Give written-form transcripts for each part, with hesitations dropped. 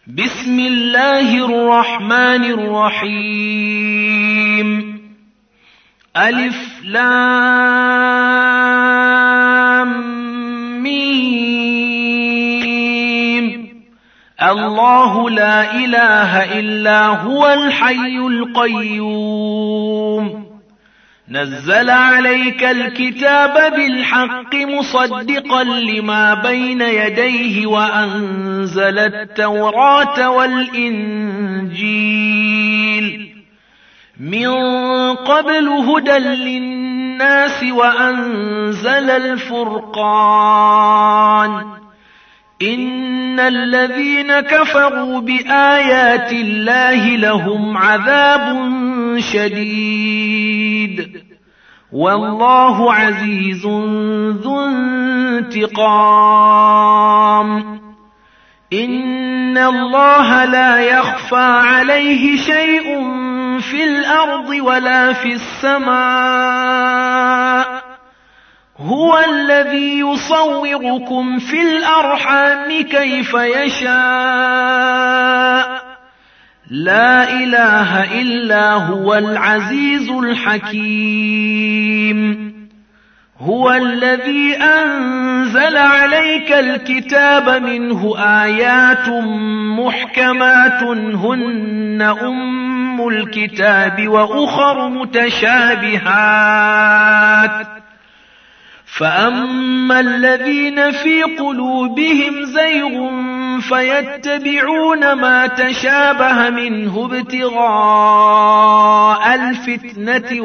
بسم الله الرحمن الرحيم ألف لام ميم الله لا إله إلا هو الحي القيوم نزل عليك الكتاب بالحق مصدقا لما بين يديه وأنزل التوراة والإنجيل من قبل هدى للناس وأنزل الفرقان إن الذين كفروا بآيات الله لهم عذاب شديد والله عزيز ذو انتقام إن الله لا يخفى عليه شيء في الأرض ولا في السماء هو الذي يصوركم في الأرحام كيف يشاء لا إله إلا هو العزيز الحكيم هو الذي أنزل عليك الكتاب منه آيات محكمات هن أم الكتاب وأخر متشابهات فأما الذين في قلوبهم زيغ فيتبعون ما تشابه منه ابتغاء الفتنة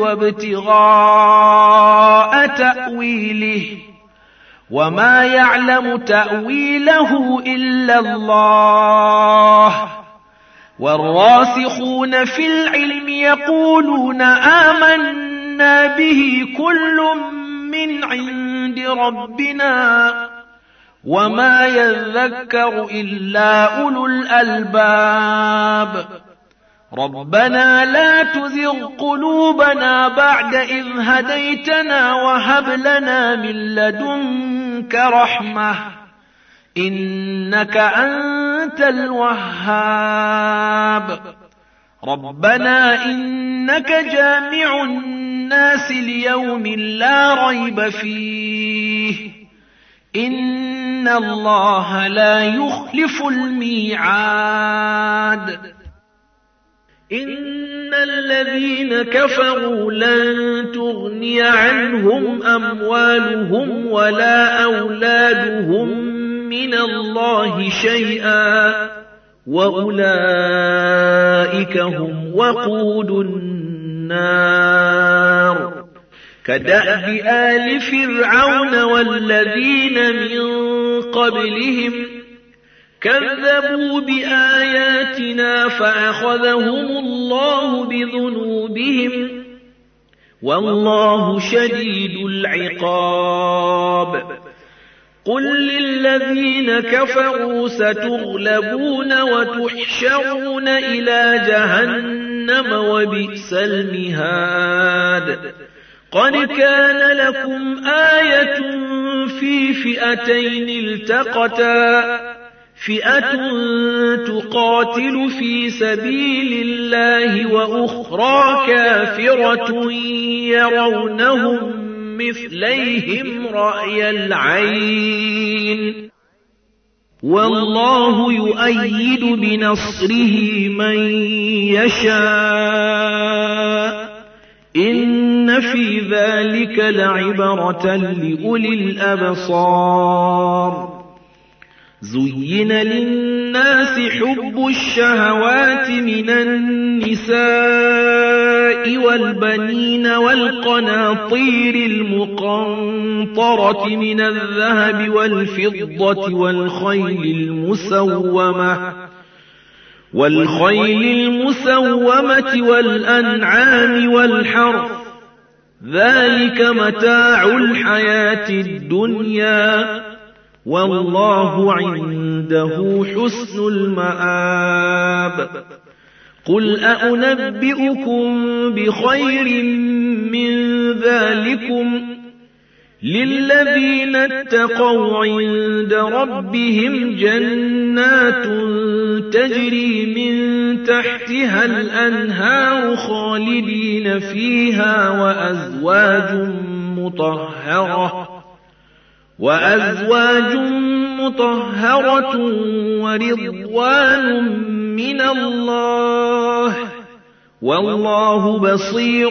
وابتغاء تأويله وما يعلم تأويله إلا الله والراسخون في العلم يقولون آمنا به كل من عند ربنا وما يذكر إلا أولو الألباب ربنا لا تزغ قلوبنا بعد إذ هديتنا وهب لنا من لدنك رحمة إنك أنت الوهاب ربنا إنك جامع الناس ليوم لا ريب فيه إن الله لا يخلف الميعاد إن الذين كفروا لن تغني عنهم أموالهم ولا أولادهم من الله شيئا وأولئك هم وقود النار كدأب آل فرعون والذين من قبلهم كذبوا بآياتنا فأخذهم الله بذنوبهم والله شديد العقاب قل للذين كفروا ستغلبون وتحشرون إلى جهنم وبئس المهاد قد كان لكم آية في فئتين التقتا فئة تقاتل في سبيل الله وأخرى كافرة يرونهم مثليهم رأي العين والله يؤيد بنصره من يشاء إن في ذلك لعبرة لأولي الأبصار زين للناس حب الشهوات من النساء والبنين والقناطير المقنطرة من الذهب والفضة والخيل المسومة والأنعام والحرث ذلك متاع الحياة الدنيا والله عنده حسن المآب قل أأنبئكم بخير من ذلكم للذين اتقوا عند ربهم جنات تجري من تحتها الأنهار خالدين فيها وأزواج مطهرة ورضوان من الله والله بصير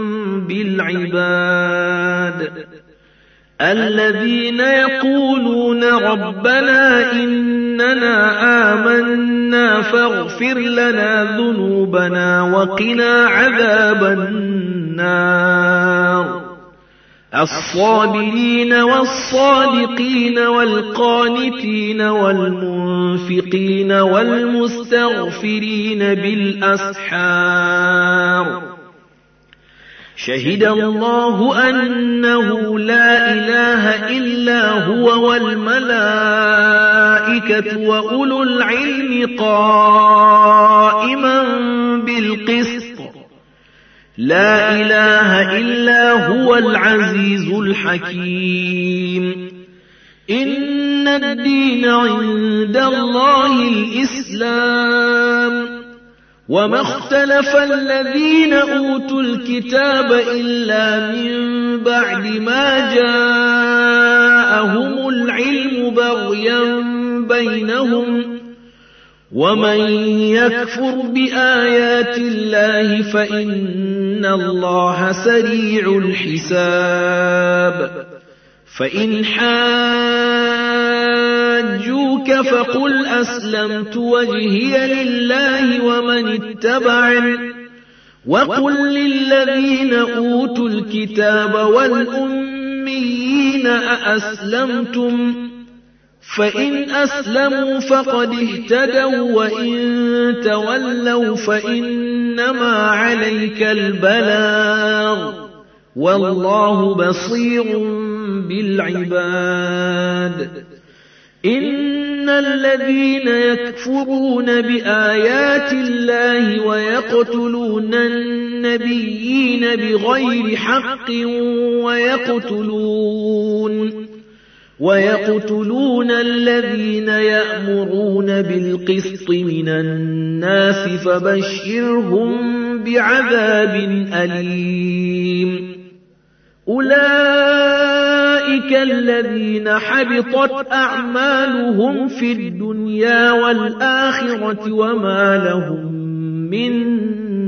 بالعباد الذين يقولون ربنا إننا آمنا فاغفر لنا ذنوبنا وقنا عذاب النار الصابرين والصادقين والقانتين والمنفقين والمستغفرين بالأسحار شهد الله أنه لا إله إلا هو والملائكة وأولو العلم قائما بالقسط لا إله إلا هو العزيز الحكيم إن الدين عند الله الإسلام وما اختلف الذين أوتوا الكتاب إلا من بعد ما جاءهم العلم بغيا بينهم ومن يكفر بآيات الله فإن الله سريع الحساب فإن حاجوك فقل أسلمت وجهي لله ومن اتبعني وقل للذين أوتوا الكتاب والأميين أأسلمتم فإن أسلموا فقد اهتدوا وإن تولوا فإنما عليك البلاغ والله بصير بالعباد إن الذين يكفرون بآيات الله ويقتلون النبيين بغير حق ويقتلون الذين يأمرون بالقسط من الناس فبشرهم بعذاب أليم أولئك الذين حبطت أعمالهم في الدنيا والآخرة وما لهم من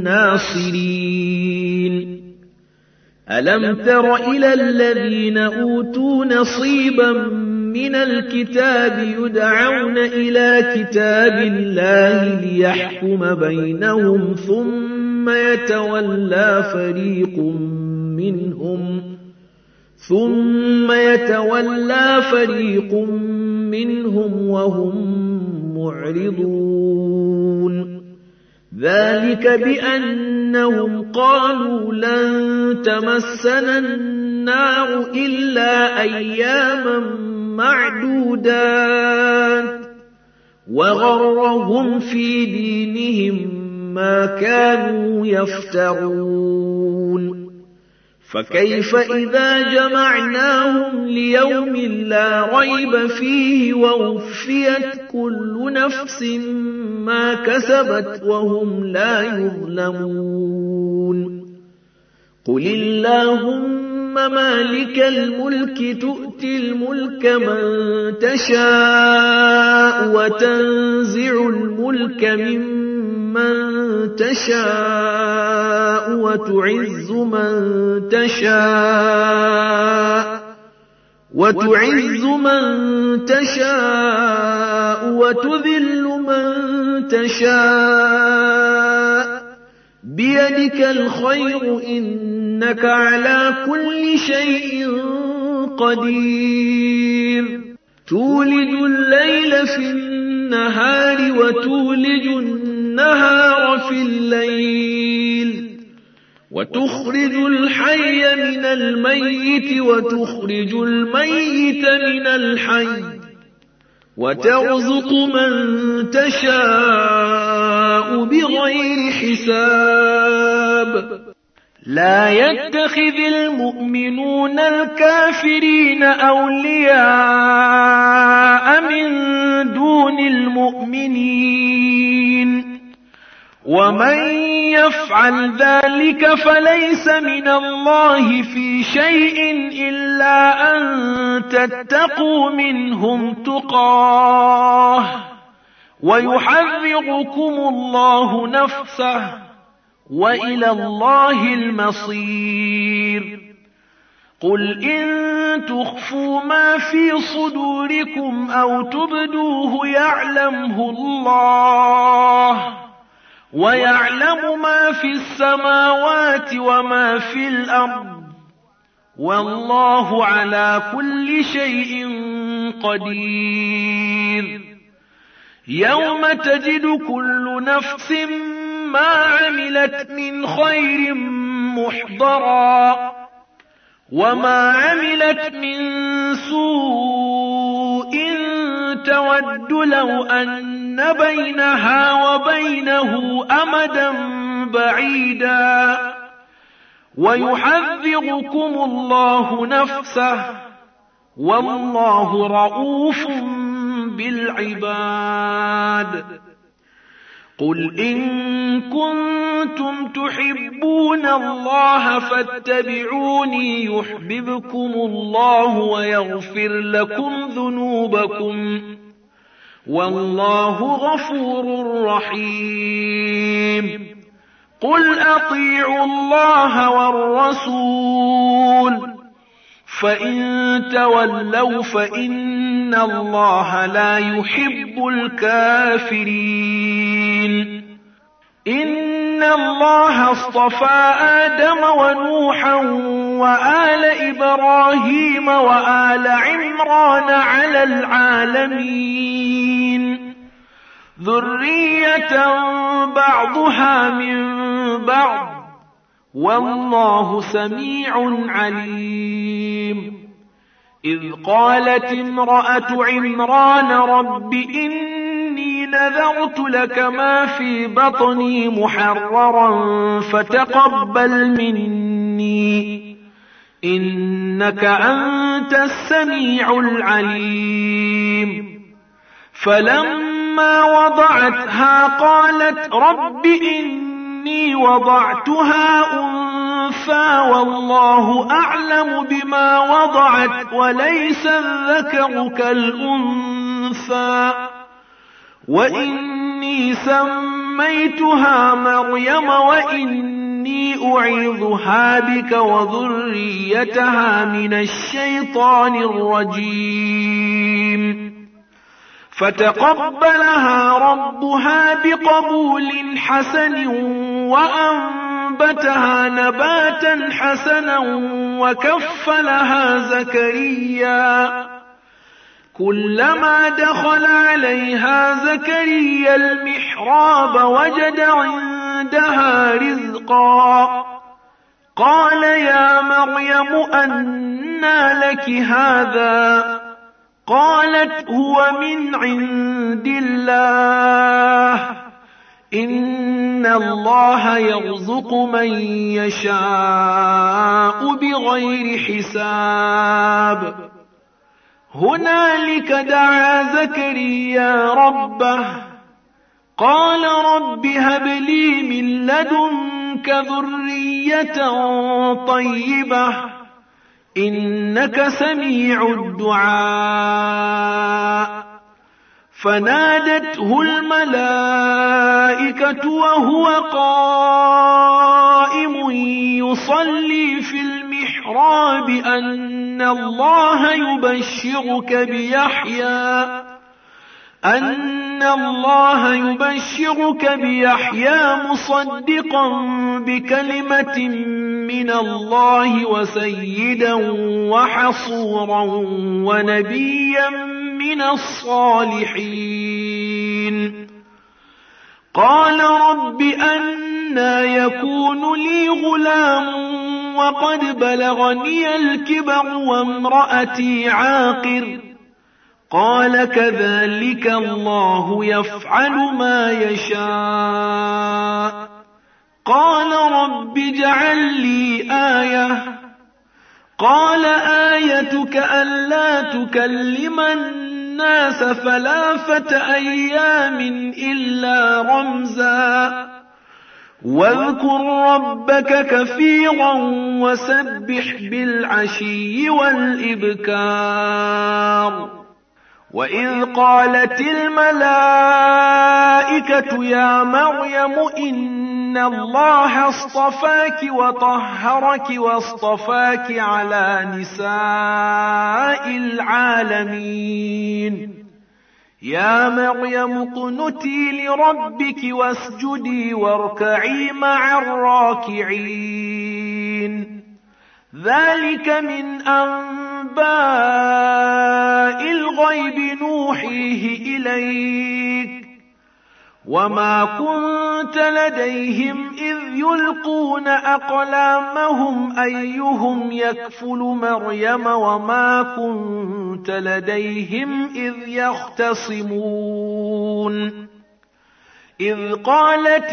ناصرين ألم تر إلى الذين أوتوا نصيبا من الكتاب يدعون إلى كتاب الله ليحكم بينهم ثم يتولى فريق منهم وهم معرضون ذلك بأنهم قالوا لن تمسنا النار إلا أياما معدودات وغرهم في دينهم ما كانوا يفترون فكيف إذا جمعناهم ليوم لا ريب فيه ووفيت كل نفس ما كسبت وهم لا يظلمون قل اللهم مالك الملك تؤتي الملك من تشاء وتنزع الملك ممن تشاء وتعز من تشاء وتذل من تشاء بيدك الخير إنك على كل شيء قدير تولج الليل في النهار وتولج النهار في الليل وتخرج الحي من الميت وتخرج الميت من الحي وترزق من تشاء بغير حساب لا يتخذ المؤمنون الكافرين أولياء من دون المؤمنين ومن يفعل ذلك فليس من الله في شيء إلا أن تتقوا منهم تقاه ويحذركم الله نفسه وإلى الله المصير. قل إن تخفوا ما في صدوركم أو تبدوه يعلمه الله ويعلم ما في السماوات وما في الأرض والله على كل شيء قدير. يوم تجد كل نفس ما عملت من خير محضرا وما عملت من سوء تود لو أن بينها وبينه أمدا بعيدا ويحذركم الله نفسه والله رؤوف بالعباد. قل إن كنتم تحبون الله فاتبعوني يحببكم الله ويغفر لكم ذنوبكم والله غفور رحيم. قل أطيعوا الله والرسول فإن تولوا فإن الله لا يحب الكافرين. إن الله اصطفى آدم ونوحا وآل إبراهيم وآل عمران على العالمين ذرية بعضها من بعض والله سميع عليم. إذ قالت امرأة عمران رب إني نذرت لك ما في بطني محررا فتقبل مني إنك أنت السميع العليم. فلما وضعتها قالت رب إني وضعتها أنثى والله أعلم بما وضعت وليس الذكر كالأنثى وإني سميتها مريم وإني أعيذها بك وذريتها من الشيطان الرجيم. فتقبلها ربها بقبول حسن وأنبتها نباتا حسنا وكفلها زكريا. كلما دخل عليها زكريا المحراب وجد عندها رزقا قال يا مريم أنى لك هذا؟ قالت هو من عند الله إن الله يرزق من يشاء بغير حساب. هنالك دعا زكريا ربه قال رب هب لي من لدنك ذرية طيبة إنك سميع الدعاء. فنادته الملائكة وهو قائم يصلي في المحراب أن الله يبشرك بيحيى مصدقا بكلمة من الله وسيدا وحصورا ونبيا من الصالحين. قال رب أنى يكون لي غلام وقد بلغني الكبر وامرأتي عاقر؟ قال كذلك الله يفعل ما يشاء. قال رب اجعل لي آية. قال آيتك ألا تكلم الناس 3 أيام إلا رمزا واذكر ربك كثيرا وسبح بالعشي والإبكار وإذ قالت الملائكة يا مريم إن الله اصطفاك وطهرك واصطفاك على نساء العالمين يا مريم اقنتي لربك واسجدي واركعي مع الراكعين ذلك من أنباء الغيب نوحيه إليك وما كنت لديهم إذ يلقون أقلامهم أيهم يكفل مريم وما كنت لديهم إذ يختصمون إذ قالت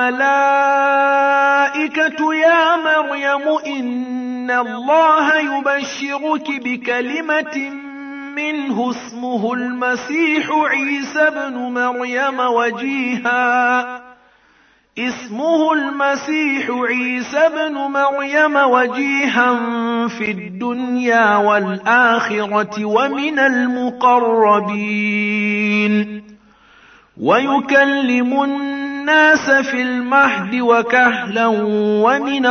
الملائكة يا مريم إن الله يبشرك بكلمة منه اسمه المسيح عيسى بن مريم وجيها في الدنيا والآخرة ومن المقربين ويكلم الناس في المهد وكهلا ومن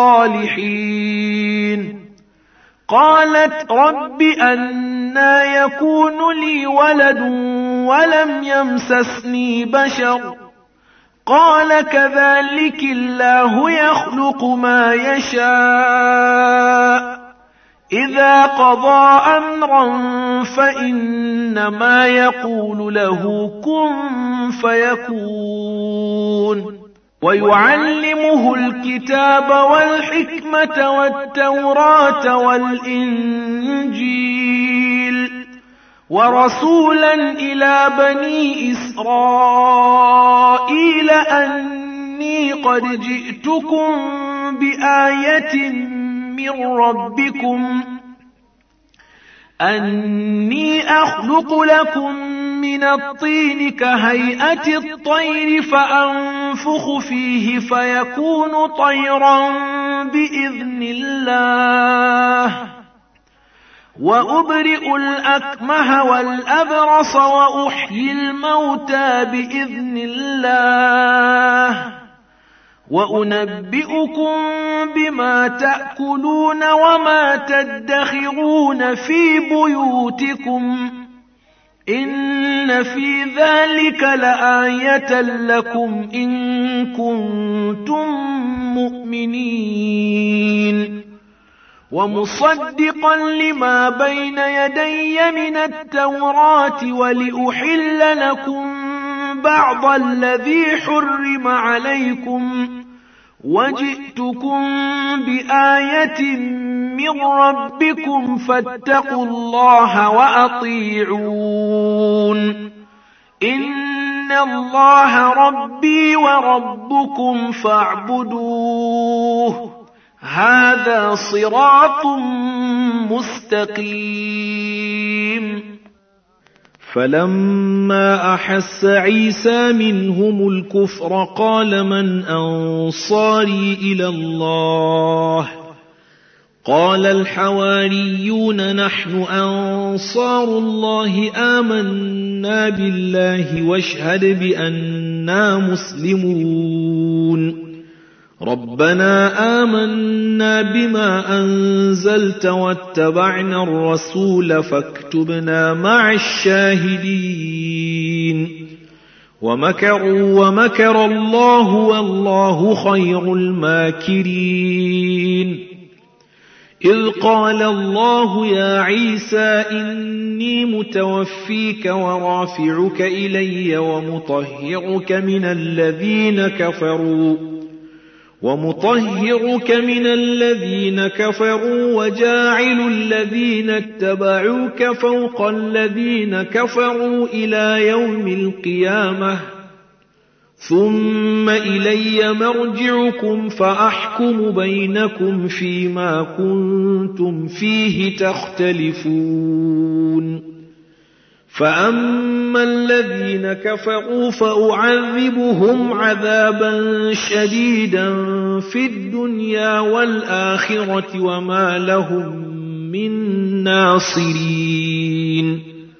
الصالحين قالت رب أنى يكون لي ولد ولم يمسسني بشر قال كذلك الله يخلق ما يشاء إذا قضى أمرا فإنما يقول له كن فيكون ويعلمه الكتاب والحكمة والتوراة والإنجيل ورسولا إلى بني إسرائيل أني قد جئتكم بآية من ربكم أني أخلق لكم من الطين كهيئة الطير فأنفخ فيه فيكون طيرا بإذن الله وأبرئ الأكمه والأبرص وأحيي الموتى بإذن الله وأنبئكم بما تأكلون وما تدخرون في بيوتكم إن في ذلك لآية لكم إن كنتم مؤمنين ومصدقا لما بين يدي من التوراة ولأحل لكم بعض الذي حرم عليكم وجئتكم بآية من ربكم فاتقوا الله وأطيعون إن الله ربي وربكم فاعبدوه هذا صراط مستقيم فلما أحس عيسى منهم الكفر قال من أنصاري إلى الله قال الحواريون نحن أنصار الله آمنا بالله واشهد بأننا مسلمون ربنا آمنا بما أنزلت واتبعنا الرسول فاكتبنا مع الشاهدين ومكروا ومكر الله والله خير الماكرين إذ قال الله يا عيسى إني متوفيك ورافعك إلي ومطهرك من الذين كفروا وجاعل الذين اتبعوك فوق الذين كفروا إلى يوم القيامة ثم إلي مرجعكم فأحكم بينكم فيما كنتم فيه تختلفون فأما الذين كفروا فأعذبهم عذابا شديدا في الدنيا والآخرة وما لهم من ناصرين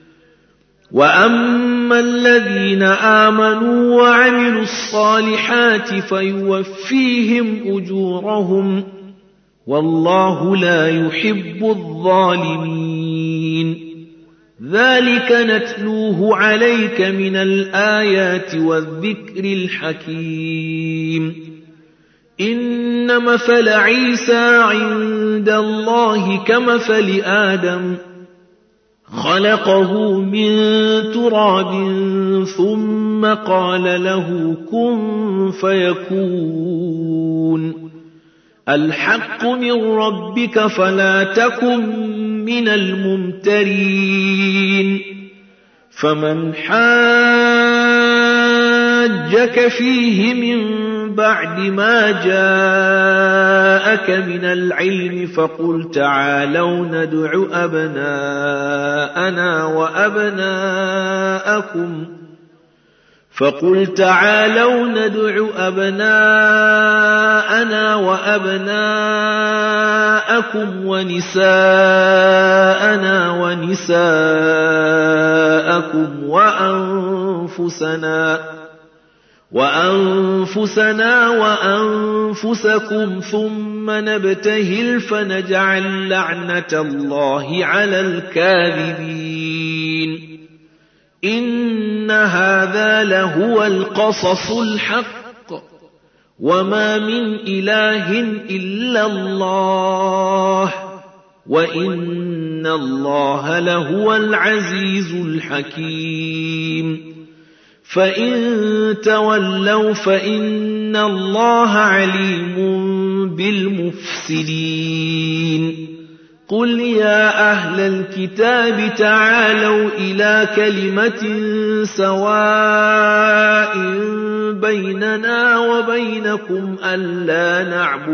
وأما الذين آمنوا وعملوا الصالحات فيوفيهم أجورهم والله لا يحب الظالمين ذلك نتلوه عليك من الآيات والذكر الحكيم إن مثل عيسى عند الله كمثل آدم خلقه من تراب ثم قال له كن فيكون الحق من ربك فلا تكن من الممترين فمن حاجك فيه من بعد ما جاءك من العلم فقل تعالوا ندع أبناءنا وأبناءكم ونساءنا ونساءكم وأنفسنا وأنفسكم ثم نبتهل فنجعل لعنة الله على الكاذبين إن هذا لهو القصص الحق وما من إله إلا الله وإن الله لهو العزيز الحكيم فإن تولوا فإن الله عليم بالمفسدين قل يا أهل الكتاب تعالوا إلى كلمة سواء بيننا وبينكم ألا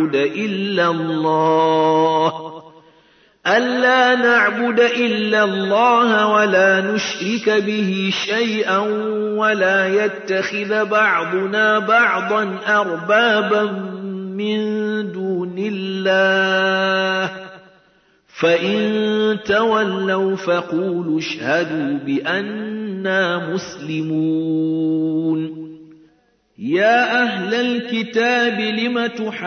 نعبد إلا الله ولا نشرك به شيئا ولا يتخذ بعضنا بعضا أربابا من دون الله فإن تولوا فقولوا اشهدوا بأننا مسلمون يا أهل الكتاب لم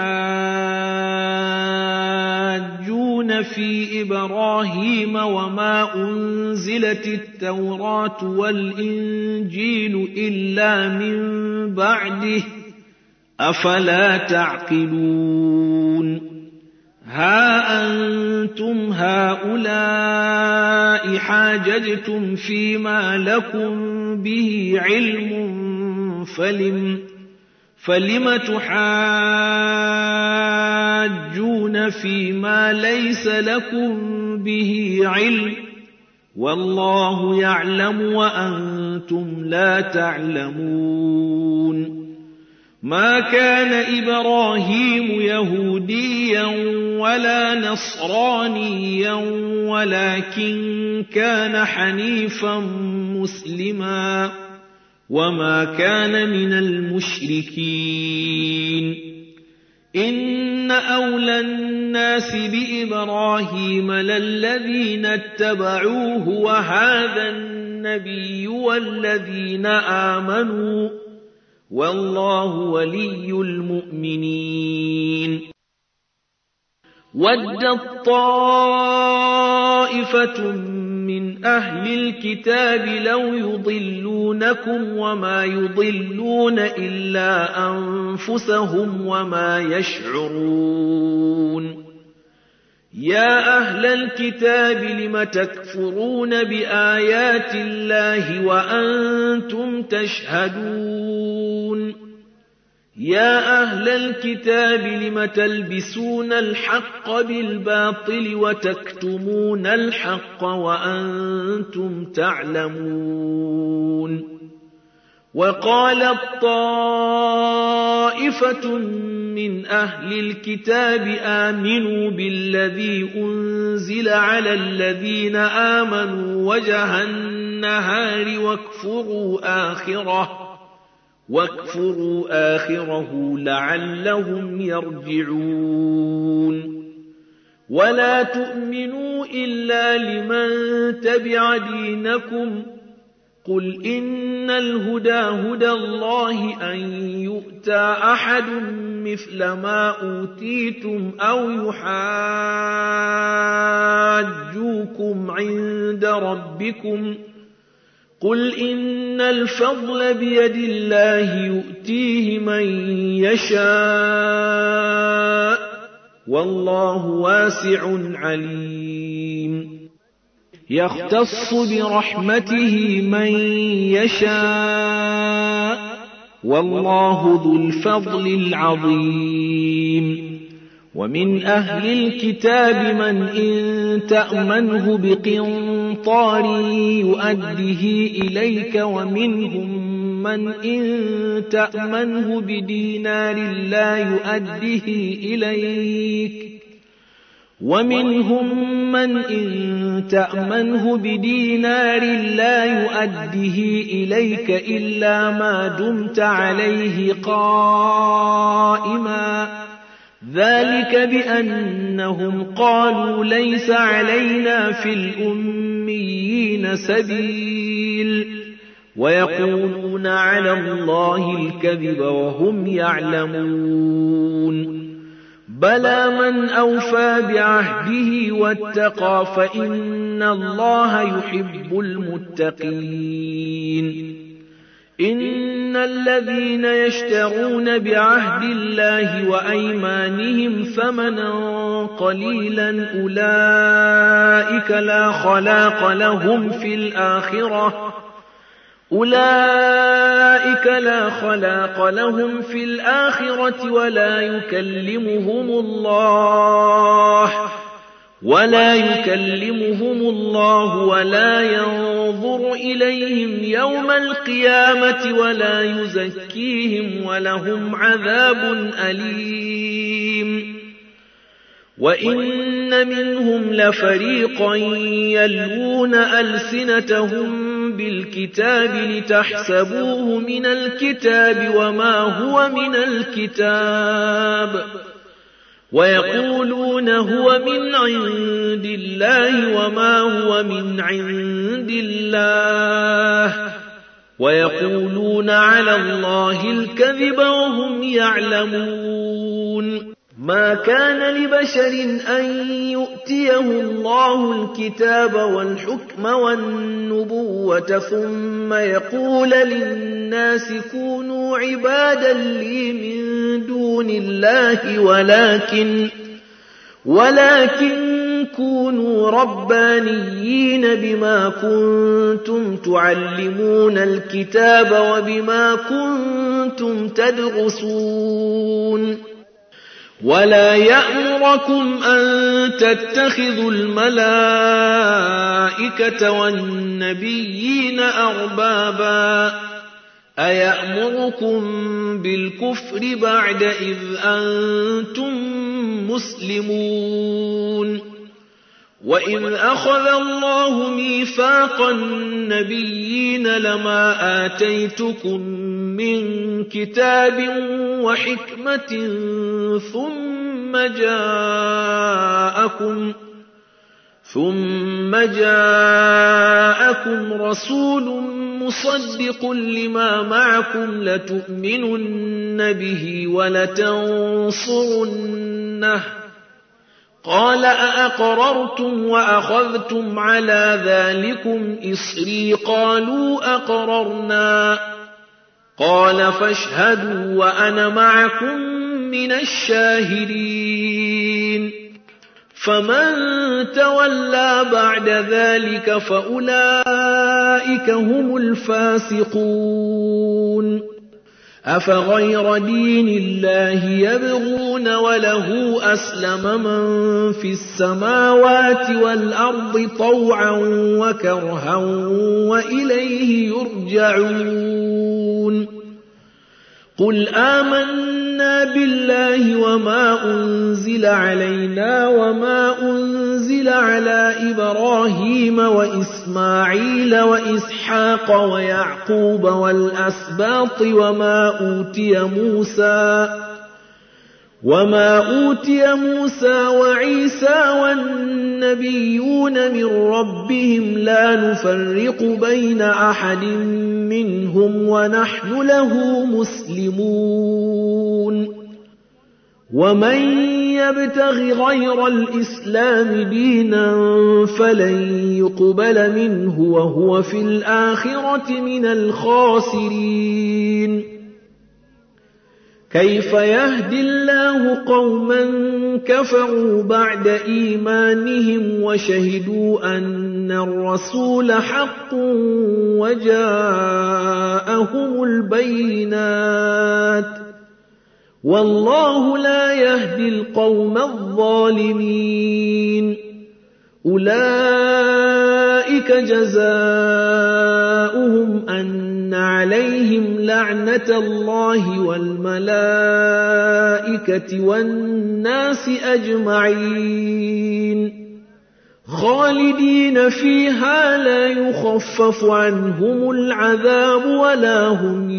تحاجون في إبراهيم وما أنزلت التوراة والإنجيل إلا من بعده أفلا تعقلون ها أنتم هؤلاء حاججتم فيما لكم به علم فلم تحاجون فيما ليس لكم به علم والله يعلم وأنتم لا تعلمون ما كان إبراهيم يهوديا ولا نصرانيا ولكن كان حنيفا مسلما وما كان من المشركين إن أولى الناس بإبراهيم للذين اتبعوه وهذا النبي والذين آمنوا والله ولي المؤمنين ودت طائفة من أهل الكتاب لو يضلونكم وما يضلون إلا أنفسهم وما يشعرون يا أهل الكتاب لم تكفرون بآيات الله وأنتم تشهدون يا أهل الكتاب لم تلبسون الحق بالباطل وتكتمون الحق وأنتم تعلمون وقالت طائفة من أهل الكتاب آمنوا بالذي أنزل على الذين آمنوا وجه النهار واكفروا آخره لعلهم يرجعون ولا تؤمنوا إلا لمن تبع دينكم قل إن الهدى هدى الله أن يؤتى أحد مثل ما أوتيتم أو يحاجوكم عند ربكم قل إن الفضل بيد الله يؤتيه من يشاء والله واسع عليم يختص برحمته من يشاء والله ذو الفضل العظيم ومن أهل الكتاب من إن تأمنه بقنطار يؤده إليك ومن إن تأمنه بدينار لا يؤده إليك ومنهم من إن تأمنه بدينار لا يؤده إليك إلا ما دمت عليه قائما ذلك بأنهم قالوا ليس علينا في الأميين سبيل ويقولون على الله الكذب وهم يعلمون بلى من أوفى بعهده واتقى فإن الله يحب المتقين إن الذين يشترون بعهد الله وأيمانهم ثمنا قليلا أولئك لا خلاق لهم في الآخرة ولا يكلمهم الله ولا ينظر إليهم يوم القيامة ولا يزكيهم ولهم عذاب أليم وإن منهم لفريقا يلوون ألسنتهم بالكتاب لتحسبوه من الكتاب وما هو من الكتاب ويقولون هو من عند الله وما هو من عند الله ويقولون على الله الكذب وهم يعلمون ما كان لبشر أن يؤتيه الله الكتاب والحكم والنبوة ثم يقول للناس كونوا عبادا لي من دون الله ولكن كونوا ربانيين بما كنتم تعلمون الكتاب وبما كنتم تدرسون ولا يأمركم أن تتخذوا الملائكة والنبيين أربابا أيأمركم بالكفر بعد إذ أنتم مسلمون وإذ أخذ الله ميثاق النبيين لما آتيتكم من كتاب وحكمة ثم جاءكم رسول مصدق لما معكم لتؤمنن به ولتنصرنه قال أأقررتم وأخذتم على ذلكم إصري قالوا أقررنا قال فاشهدوا وأنا معكم من الشاهدين فمن تولى بعد ذلك فأولئك هم الفاسقون أفغير دين الله يبغون وله أسلم من في السماوات والأرض طوعا وكرها وإليه يرجعون قل آمنا بالله وما أنزل علينا وما أنزل على إبراهيم وإسماعيل وإسحاق ويعقوب والأسباط وما أوتي موسى وعيسى والنبيون من ربهم لا نفرق بين أحد منهم ونحن له مسلمون ومن يبتغ غير الإسلام دينا فلن يقبل منه وهو في الآخرة من الخاسرين كيف يهدي الله قوما كفروا بعد إيمانهم وشهدوا أن الرسول حق وجاءهم البينات والله لا يهدي القوم الظالمين أولئك جزاؤهم أن عليهم لعنة الله والملائكة والناس أجمعين خالدين فيها لا يخفف عنهم العذاب ولا هم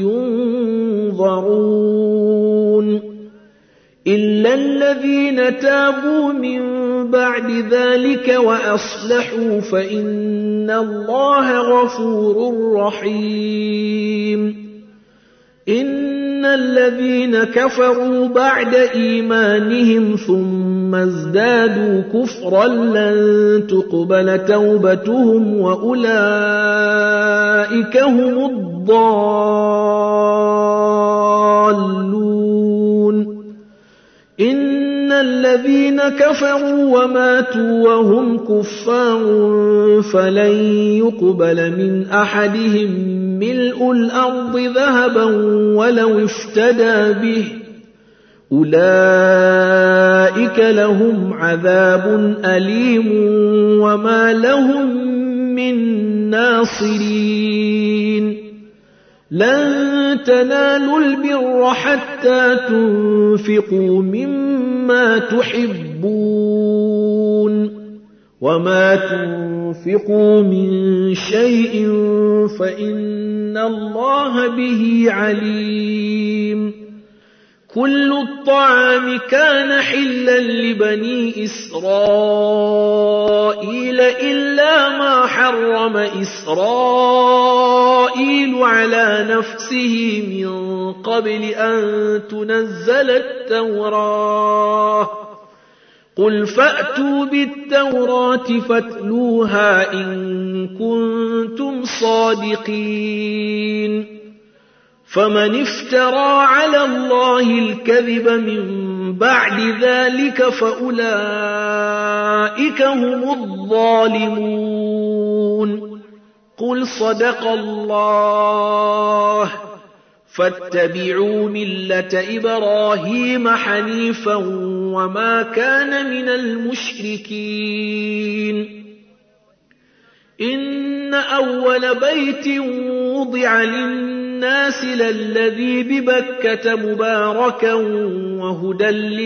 ينظرون إلا الذين تابوا من بعد ذلك وأصلحوا فإن الله غفور رحيم إن الذين كفروا بعد إيمانهم ثم ازدادوا كفرا لن تقبل توبتهم وأولئك هم الضالون إن الذين كفروا وماتوا وهم كفار فلن يقبل من أحدهم ملء الأرض ذهبا ولو افتدى به أولئك لهم عذاب أليم وما لهم من ناصرين لن تنالوا البر حتى تنفقوا مما تحبون وما تنفقوا من شيء فإن الله به عليم كل الطعام كان حلا لبني إسرائيل إلا ما حرم إسرائيل على نفسه من قبل أن تنزل التوراة قل فأتوا بالتوراة فاتلوها إن كنتم صادقين فمن افترى على الله الكذب من بعد ذلك فأولئك هم الظالمون قل صدق الله فاتبعوا ملة إبراهيم حنيفا وما كان من المشركين إن أول بيت وضع للناس للذي ببكة مباركا وهدى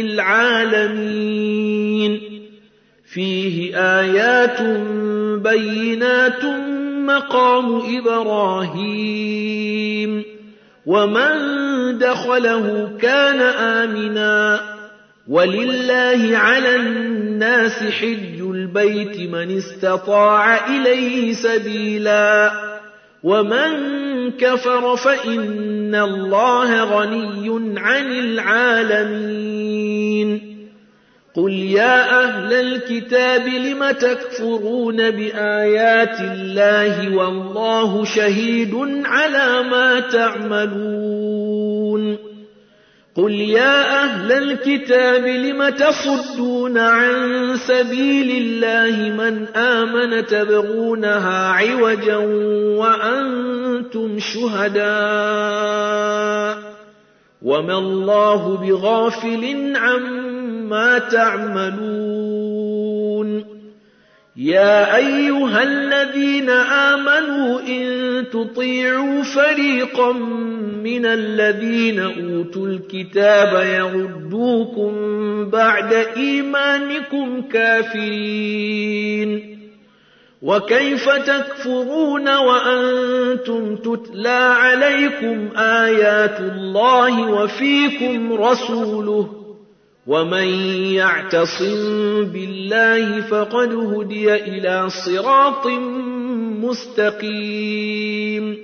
للعالمين فيه آيات بينات مقام إبراهيم ومن دخله كان آمنا ولله على الناس حج البيت من استطاع إليه سبيلا ومن كفر فإن الله غني عن العالمين قل يا أهل الكتاب لم تكفرون بآيات الله والله شهيد على ما تعملون قل يا أهل الكتاب لم تصدون عن سبيل الله من آمن تبغونها عوجا وأنتم شهداء وما الله بغافل عما تعملون يا أيها الذين آمنوا إن تطيعوا فريقا من الذين أوتوا الكتاب يردوكم بعد إيمانكم كافرين وكيف تكفرون وأنتم تتلى عليكم آيات الله وفيكم رسوله ومن يعتصم بالله فقد هدي إلى صراط مستقيم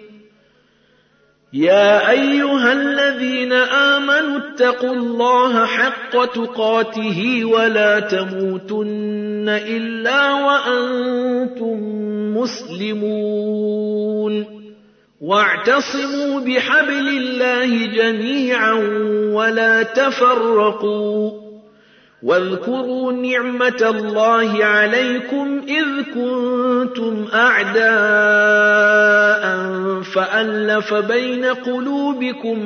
يا أيها الذين آمنوا اتقوا الله حق تقاته ولا تموتن إلا وأنتم مسلمون واعتصموا بحبل الله جميعا ولا تفرقوا واذكروا نعمة الله عليكم إذ كنتم أعداء فألف بين قلوبكم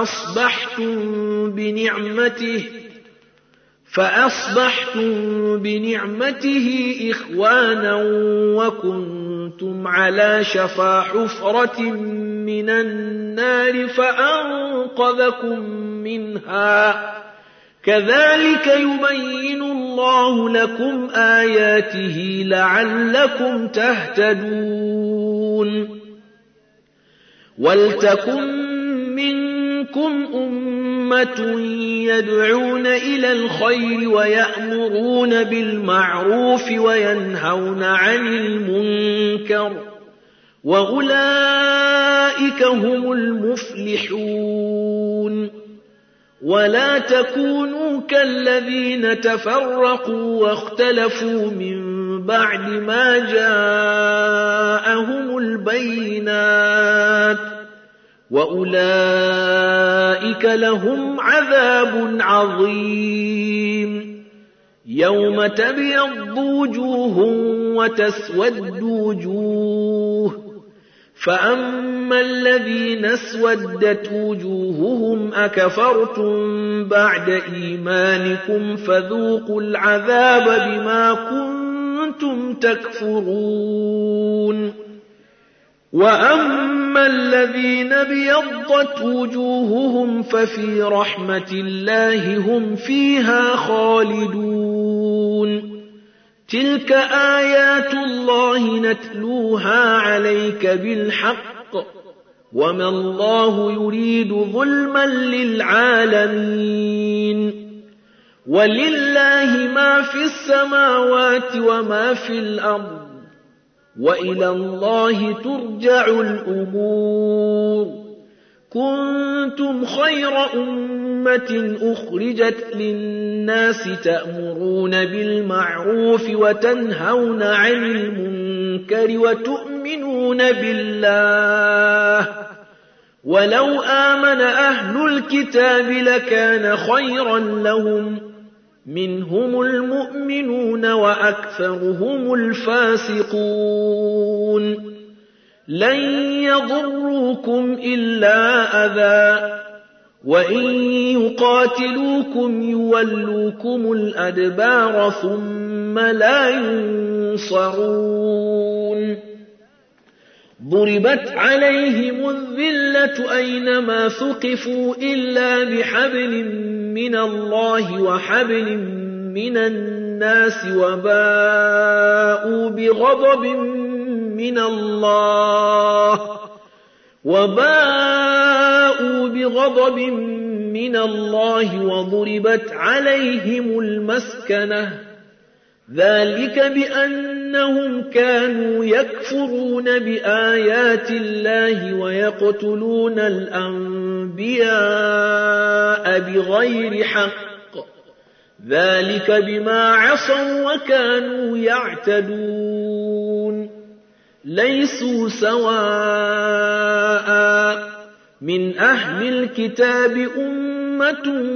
فأصبحتم بنعمته إخوانا وكنتم على شفا حفرة من النار فأنقذكم منها كذلك يبين الله لكم آياته لعلكم تهتدون ولتكن منكم أمة يدعون إلى الخير ويأمرون بالمعروف وينهون عن المنكر وأولئك هم المفلحون ولا تكونوا كالذين تفرقوا واختلفوا من بعد ما جاءهم البينات وأولئك لهم عذاب عظيم يوم تبيض وجوه وتسود وجوه فأما الذين اسودت وجوههم أكفرتم بعد إيمانكم فذوقوا العذاب بما كنتم تكفرون وأما الذين ابيضت وجوههم ففي رحمة الله هم فيها خالدون تلك آيات الله نتلوها عليك بالحق وما الله يريد ظلما للعالمين ولله ما في السماوات وما في الأرض وإلى الله ترجع الأمور كنتم خير أمة أخرجت للناس تأمرون بالمعروف وتنهون عن المنكر وتؤمنون بالله ولو آمن أهل الكتاب لكان خيرا لهم منهم المؤمنون وأكثرهم الفاسقون لن يضروكم إلا أذى وإن يقاتلوكم يولوكم الأدبار ثم لا ينصرون ضربت عليهم الذلة أينما ثقفوا إلا بحبل من الله وحبل من الناس وباءوا بغضب من الله وضربت عليهم المسكنة ذلك بأنهم كانوا يكفرون بآيات الله ويقتلون الأنبياء بغير حق ذلك بما عصوا وكانوا يعتدون ليسوا سواء من أهل الكتاب أمة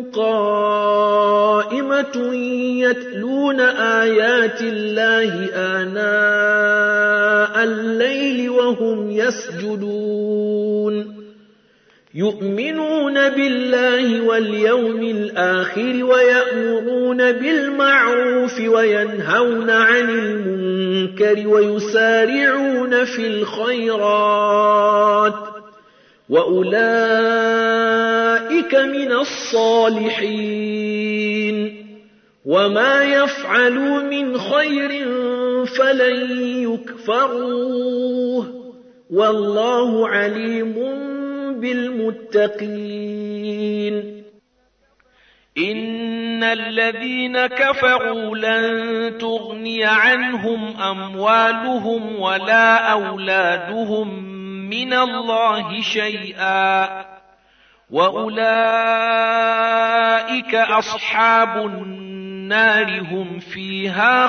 قائمة يتلون آيات الله آناء الليل وهم يسجدون يؤمنون بالله واليوم الآخر ويأمرون بالمعروف وينهون عن المنكر ويسارعون في الخيرات وأولئك من الصالحين وما يفعلوا من خير فلن يكفروه والله عليم بالمتقين. إن الذين كفروا لن تغني عنهم أموالهم ولا أولادهم من الله شيئا وأولئك أصحاب النار هم فيها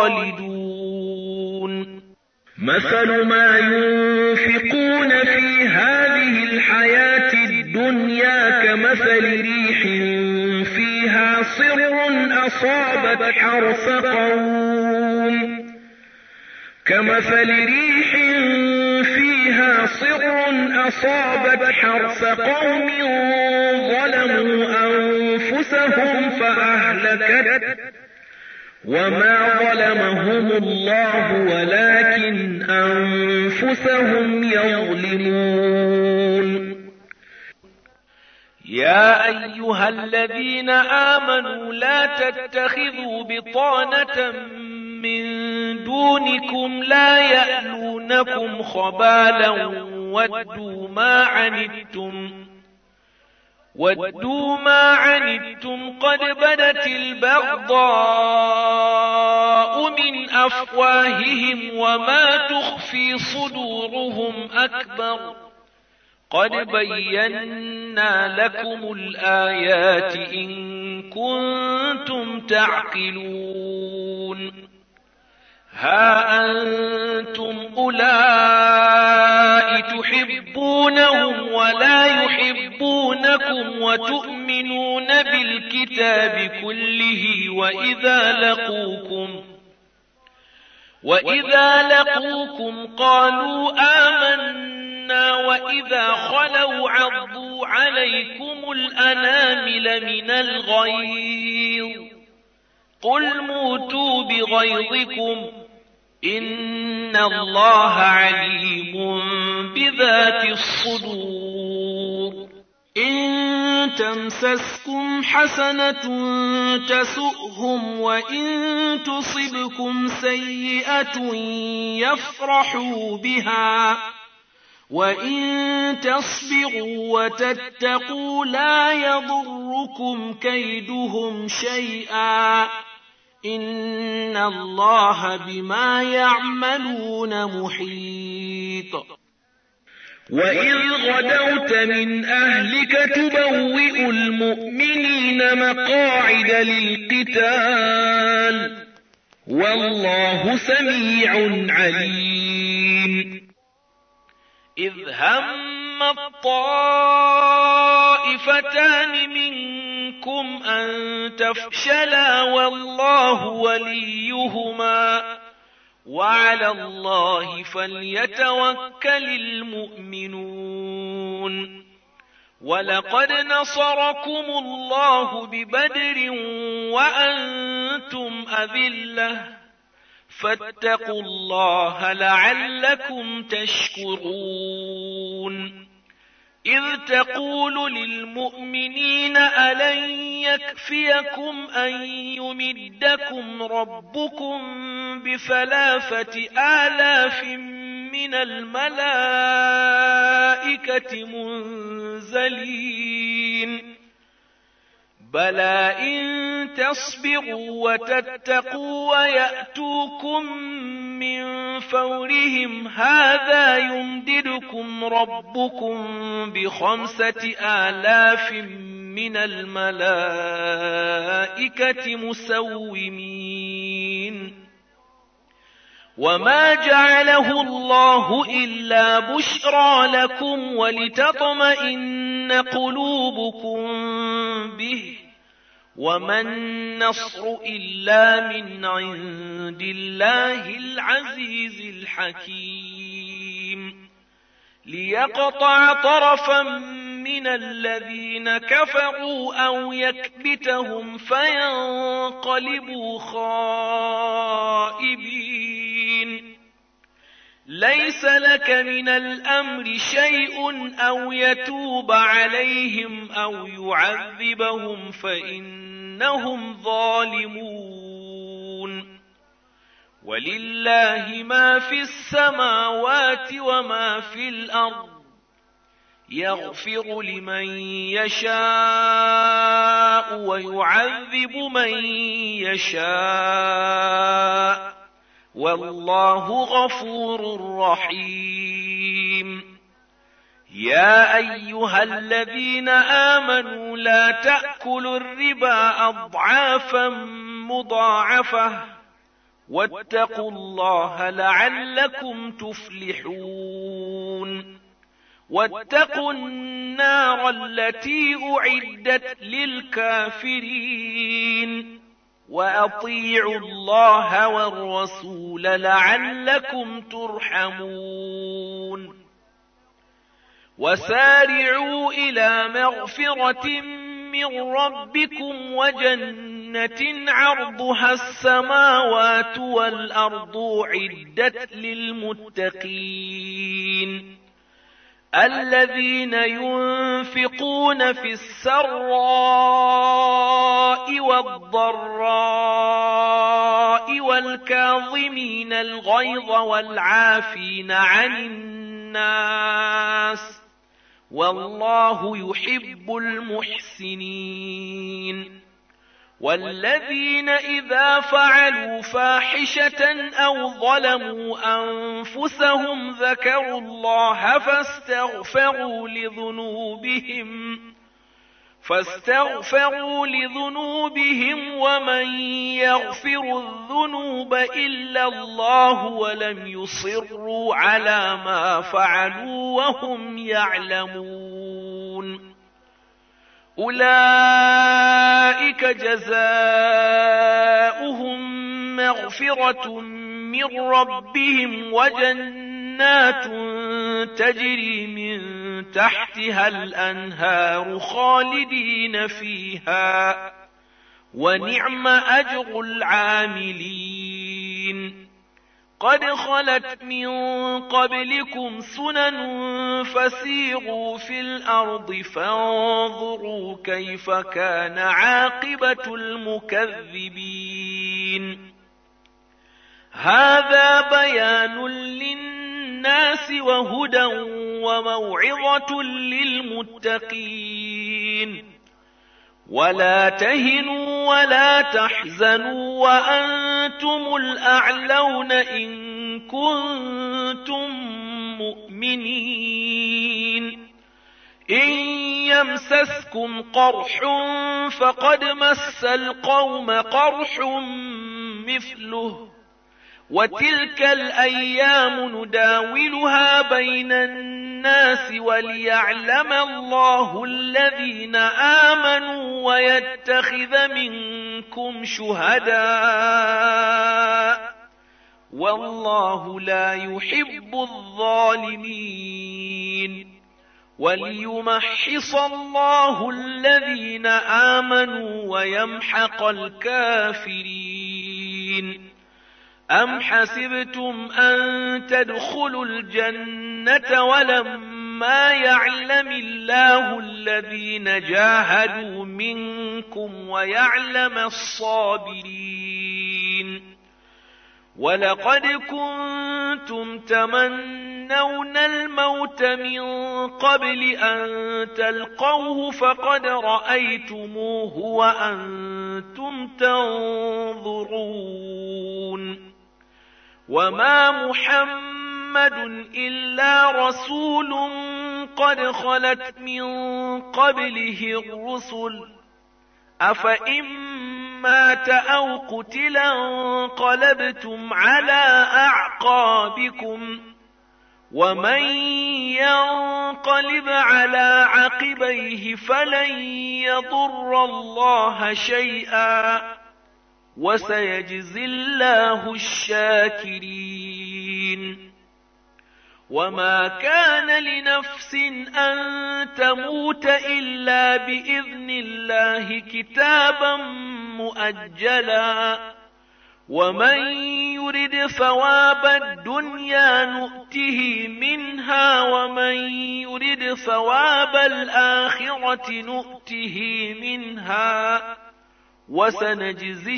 خالدون. مثل ما ينفقون في هذه الحياة الدنيا كمثل ريح فيها صر أصابت حرث قوم ظلموا أنفسهم فأهلكت وما ظلمهم الله ولكن أنفسهم يظلمون. يا أيها الذين آمنوا لا تتخذوا بطانة من دونكم لا يألونكم خبالا ودوا ما عنتم قد بدت البغضاء من أفواههم وما تخفي صدورهم أكبر قد بينا لكم الآيات إن كنتم تعقلون. ها أنتم أولئك تحبونهم ولا يحبونكم وتؤمنون بالكتاب كله وإذا لقوكم قالوا آمنا وإذا خلوا عضوا عليكم الأنامل من الغيظ قل موتوا بغيظكم إن الله عليم بذات الصدور. إن تمسسكم حسنة تسؤهم وإن تصبكم سيئة يفرحوا بها وإن تصبروا وتتقوا لا يضركم كيدهم شيئا إن الله بما يعملون محيط. وإذ غدوت من أهلك تبوئ المؤمنين مقاعد للقتال والله سميع عليم. إذ هم الطائفتان منكم أن تفشلا والله وليهما وعلى الله فليتوكل المؤمنون. ولقد نصركم الله ببدر وأنتم أذلة فاتقوا الله لعلكم تشكرون. إذ تقول للمؤمنين ألن يكفيكم أن يمدكم ربكم ب3,000 من الملائكة منزلين بلى إن تصبروا وتتقوا ويأتوكم من فورهم هذا يمددكم ربكم ب5,000 من الملائكة مسومين. وما جعله الله إلا بشرى لكم ولتطمئن قلوبكم به وما النصر إلا من عند الله العزيز الحكيم. ليقطع طرفا من الذين كفروا أو يكبتهم فينقلبوا خائبين. ليس لك من الأمر شيء أو يتوب عليهم أو يعذبهم فإنهم ظالمون. ولله ما في السماوات وما في الأرض، يغفر لمن يشاء ويعذب من يشاء، والله غفور رحيم. يا أيها الذين آمنوا لا تأكلوا الربا أضعافا مضاعفة، واتقوا الله لعلكم تفلحون. واتقوا النار التي أعدت للكافرين، وأطيعوا الله والرسول لعلكم ترحمون. وسارعوا إلى مغفرة من ربكم وجنة عرضها السماوات والأرض أعدت للمتقين الذين ينفقون في السراء والضراء والكاظمين الغيظ والعافين عن الناس، والله يحب المحسنين. والذين إذا فعلوا فاحشة أو ظلموا أنفسهم ذكروا الله فاستغفروا لذنوبهم ومن يغفر الذنوب إلا الله ولم يصروا على ما فعلوا وهم يعلمون. أولئك جزاؤهم مغفرة من ربهم وجنات تجري من تحتها الأنهار خالدين فيها، ونعم أجر العاملين. قد خلت من قبلكم سنن فسيروا في الأرض فانظروا كيف كان عاقبة المكذبين. هذا بيان للناس وهدى وموعظة للمتقين. ولا تهنوا ولا تحزنوا وأنتم الأعلون إن كنتم مؤمنين. إن يمسسكم قرح فقد مس القوم قرح مثله، وتلك الأيام نداولها بين الناس وليعلم الله الذين آمنوا ويتخذ منكم شهداء، والله لا يحب الظالمين. وليمحص الله الذين آمنوا ويمحق الكافرين. أم حسبتم أن تدخلوا الجنة ولما يعلم الله الذين جاهدوا منكم ويعلم الصابرين؟ ولقد كنتم تمنون الموت من قبل أن تلقوه فقد رأيتموه وأنتم تنظرون. وما محمد إلا رسول قد خلت من قبله الرسل، أفإن مات أو قتلا انقلبتم على أعقابكم، ومن ينقلب على عقبيه فلن يضر الله شيئا، وسيجزي الله الشاكرين. وما كان لنفس أن تموت إلا بإذن الله كتابا مؤجلا ومن يرد ثواب الدنيا نؤته منها ومن يرد ثواب الآخرة نؤته منها وسنجزي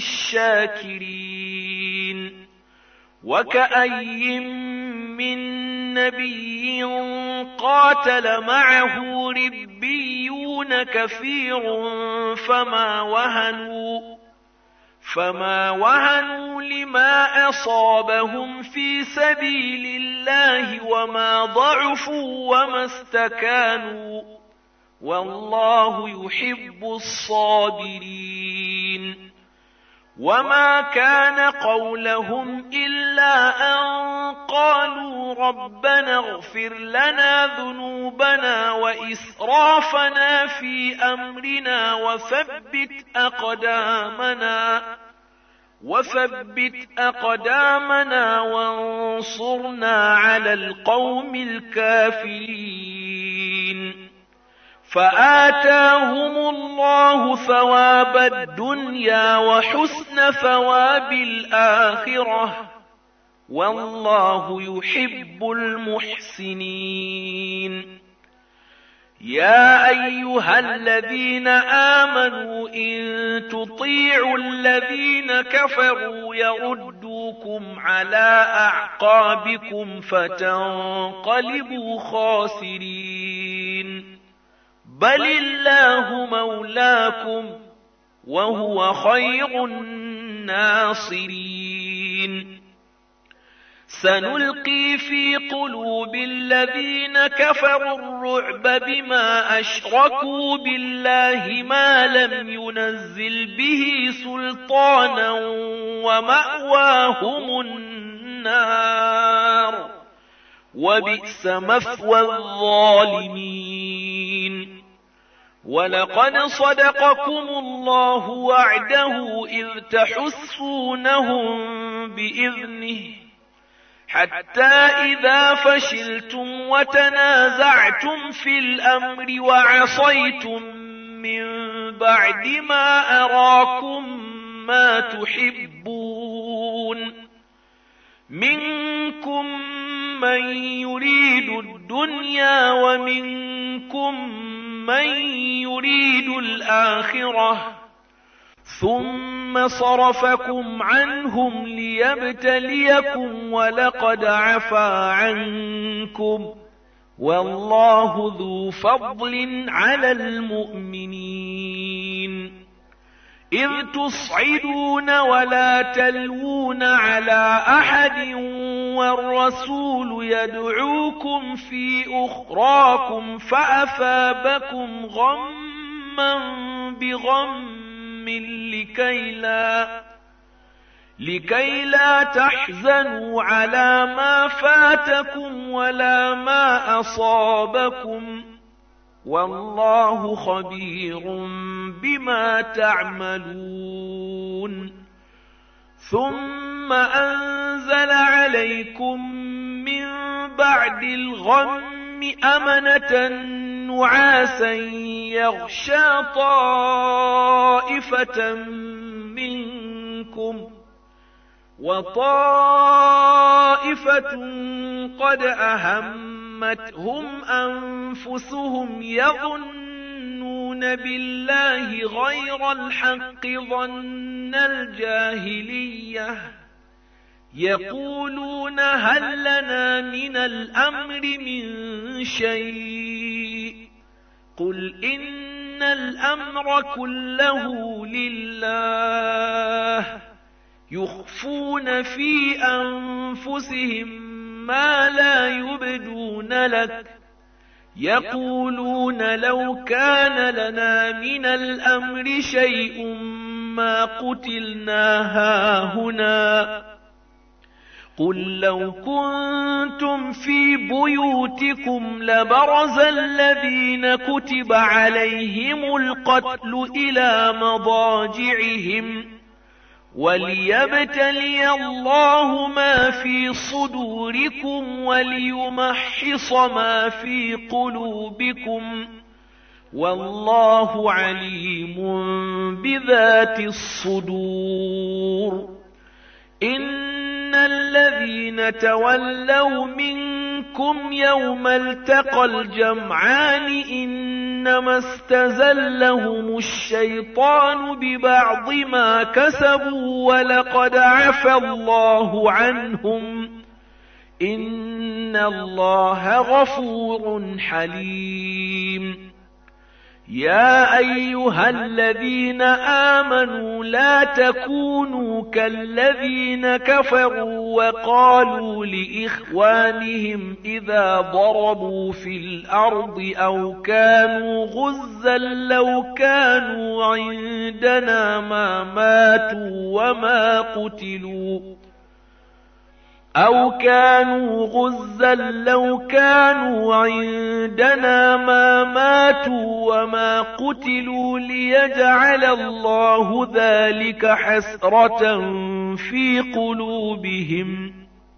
الشاكرين وكأي من نبي قاتل معه ربيون كثير فما وهنوا لما أصابهم في سبيل الله وما ضعفوا وما استكانوا والله يحب الصابرين وما كان قولهم إلا أن قالوا ربنا اغفر لنا ذنوبنا وإسرافنا في أمرنا وثبت أقدامنا وانصرنا على القوم الكافرين فآتاهم الله ثواب الدنيا وحسن ثواب الآخرة والله يحب المحسنين يا أيها الذين آمنوا إن تطيعوا الذين كفروا يردوكم على أعقابكم فتنقلبوا خاسرين بل الله مولاكم وهو خير الناصرين سنلقي في قلوب الذين كفروا الرعب بما أشركوا بالله ما لم ينزل به سلطانا ومأواهم النار وبئس مثوى الظالمين ولقد صدقكم الله وعده إذ تحسونهم بإذنه حتى إذا فشلتم وتنازعتم في الأمر وعصيتم من بعد ما أراكم ما تحبون منكم من يريد الدنيا ومنكم من يريد الآخرة ثم صرفكم عنهم ليبتليكم ولقد عفا عنكم والله ذو فضل على المؤمنين إذ تصعدون ولا تلوون على أحد والرسول يدعوكم في أخراكم فأثابكم غما بغم لكي لا تحزنوا على ما فاتكم ولا ما أصابكم والله خبير بما تعملون ثم أنزل عليكم من بعد الغم أمنة نعاسا يغشى طائفة منكم وطائفة قد أهمتهم أنفسهم يظنون بالله غير الحق ظن الجاهلية يقولون هل لنا من الأمر من شيء قل إن الأمر كله لله يخفون في أنفسهم ما لا يبدون لك يقولون لو كان لنا من الأمر شيء ما قتلنا هاهنا قل لو كنتم في بيوتكم لبرز الذين كتب عليهم القتل إلى مضاجعهم وليبتلي الله ما في صدوركم وليمحص ما في قلوبكم والله عليم بذات الصدور. إن الذين تولوا منكم يوم التقى الجمعان إنما استزلهم الشيطان ببعض ما كسبوا ولقد عفى الله عنهم إن الله غفور حليم. يا أيها الذين آمنوا لا تكونوا كالذين كفروا وقالوا لإخوانهم إذا ضربوا في الأرض أو كانوا غزا لو كانوا عندنا ما ماتوا وما قتلوا أو كانوا غزا لو كانوا عندنا ما ماتوا وما قتلوا ليجعل الله ذلك حسرة في قلوبهم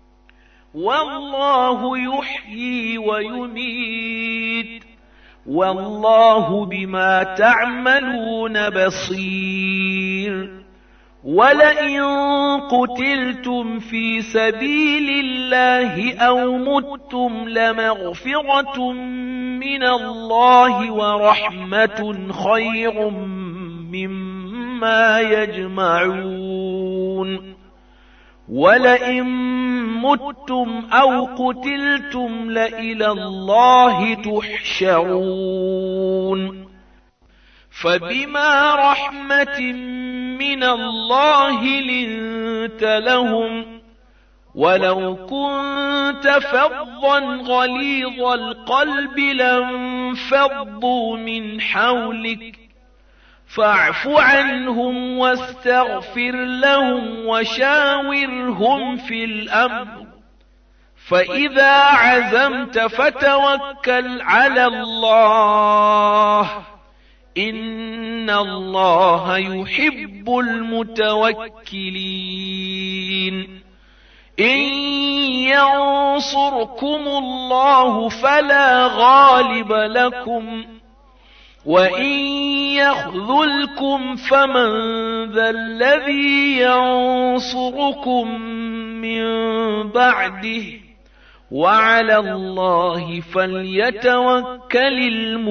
والله يحيي ويميت والله بما تعملون بصير. ولئن قتلتم في سبيل الله أو متم لمغفرة من الله ورحمة خير مما يجمعون. ولئن متم أو قتلتم لإلى الله تحشرون. فبما رحمة من الله لنت لهم ولو كنت فظا غليظ القلب لانفضوا من حولك فاعف عنهم واستغفر لهم وشاورهم في الأمر فإذا عزمت فتوكل على الله إن الله يحب المتوكلين. إن ينصركم الله فلا غالب لكم وإن يخذلكم فمن ذا الذي ينصركم من بعده وعلى الله فليتوكل